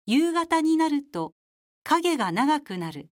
夕方になると影が長くなる。